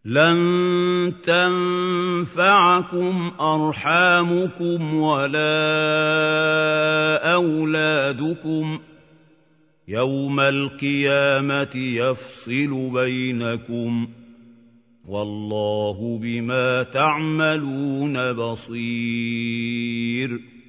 لَن تَنفَعَكُمْ أَرْحَامُكُمْ وَلَا أَوْلَادُكُمْ ۚ يَوْمَ الْقِيَامَةِ يَفْصِلُ بَيْنَكُمْ ۚ وَاللَّهُ بِمَا تَعْمَلُونَ بَصِيرٌ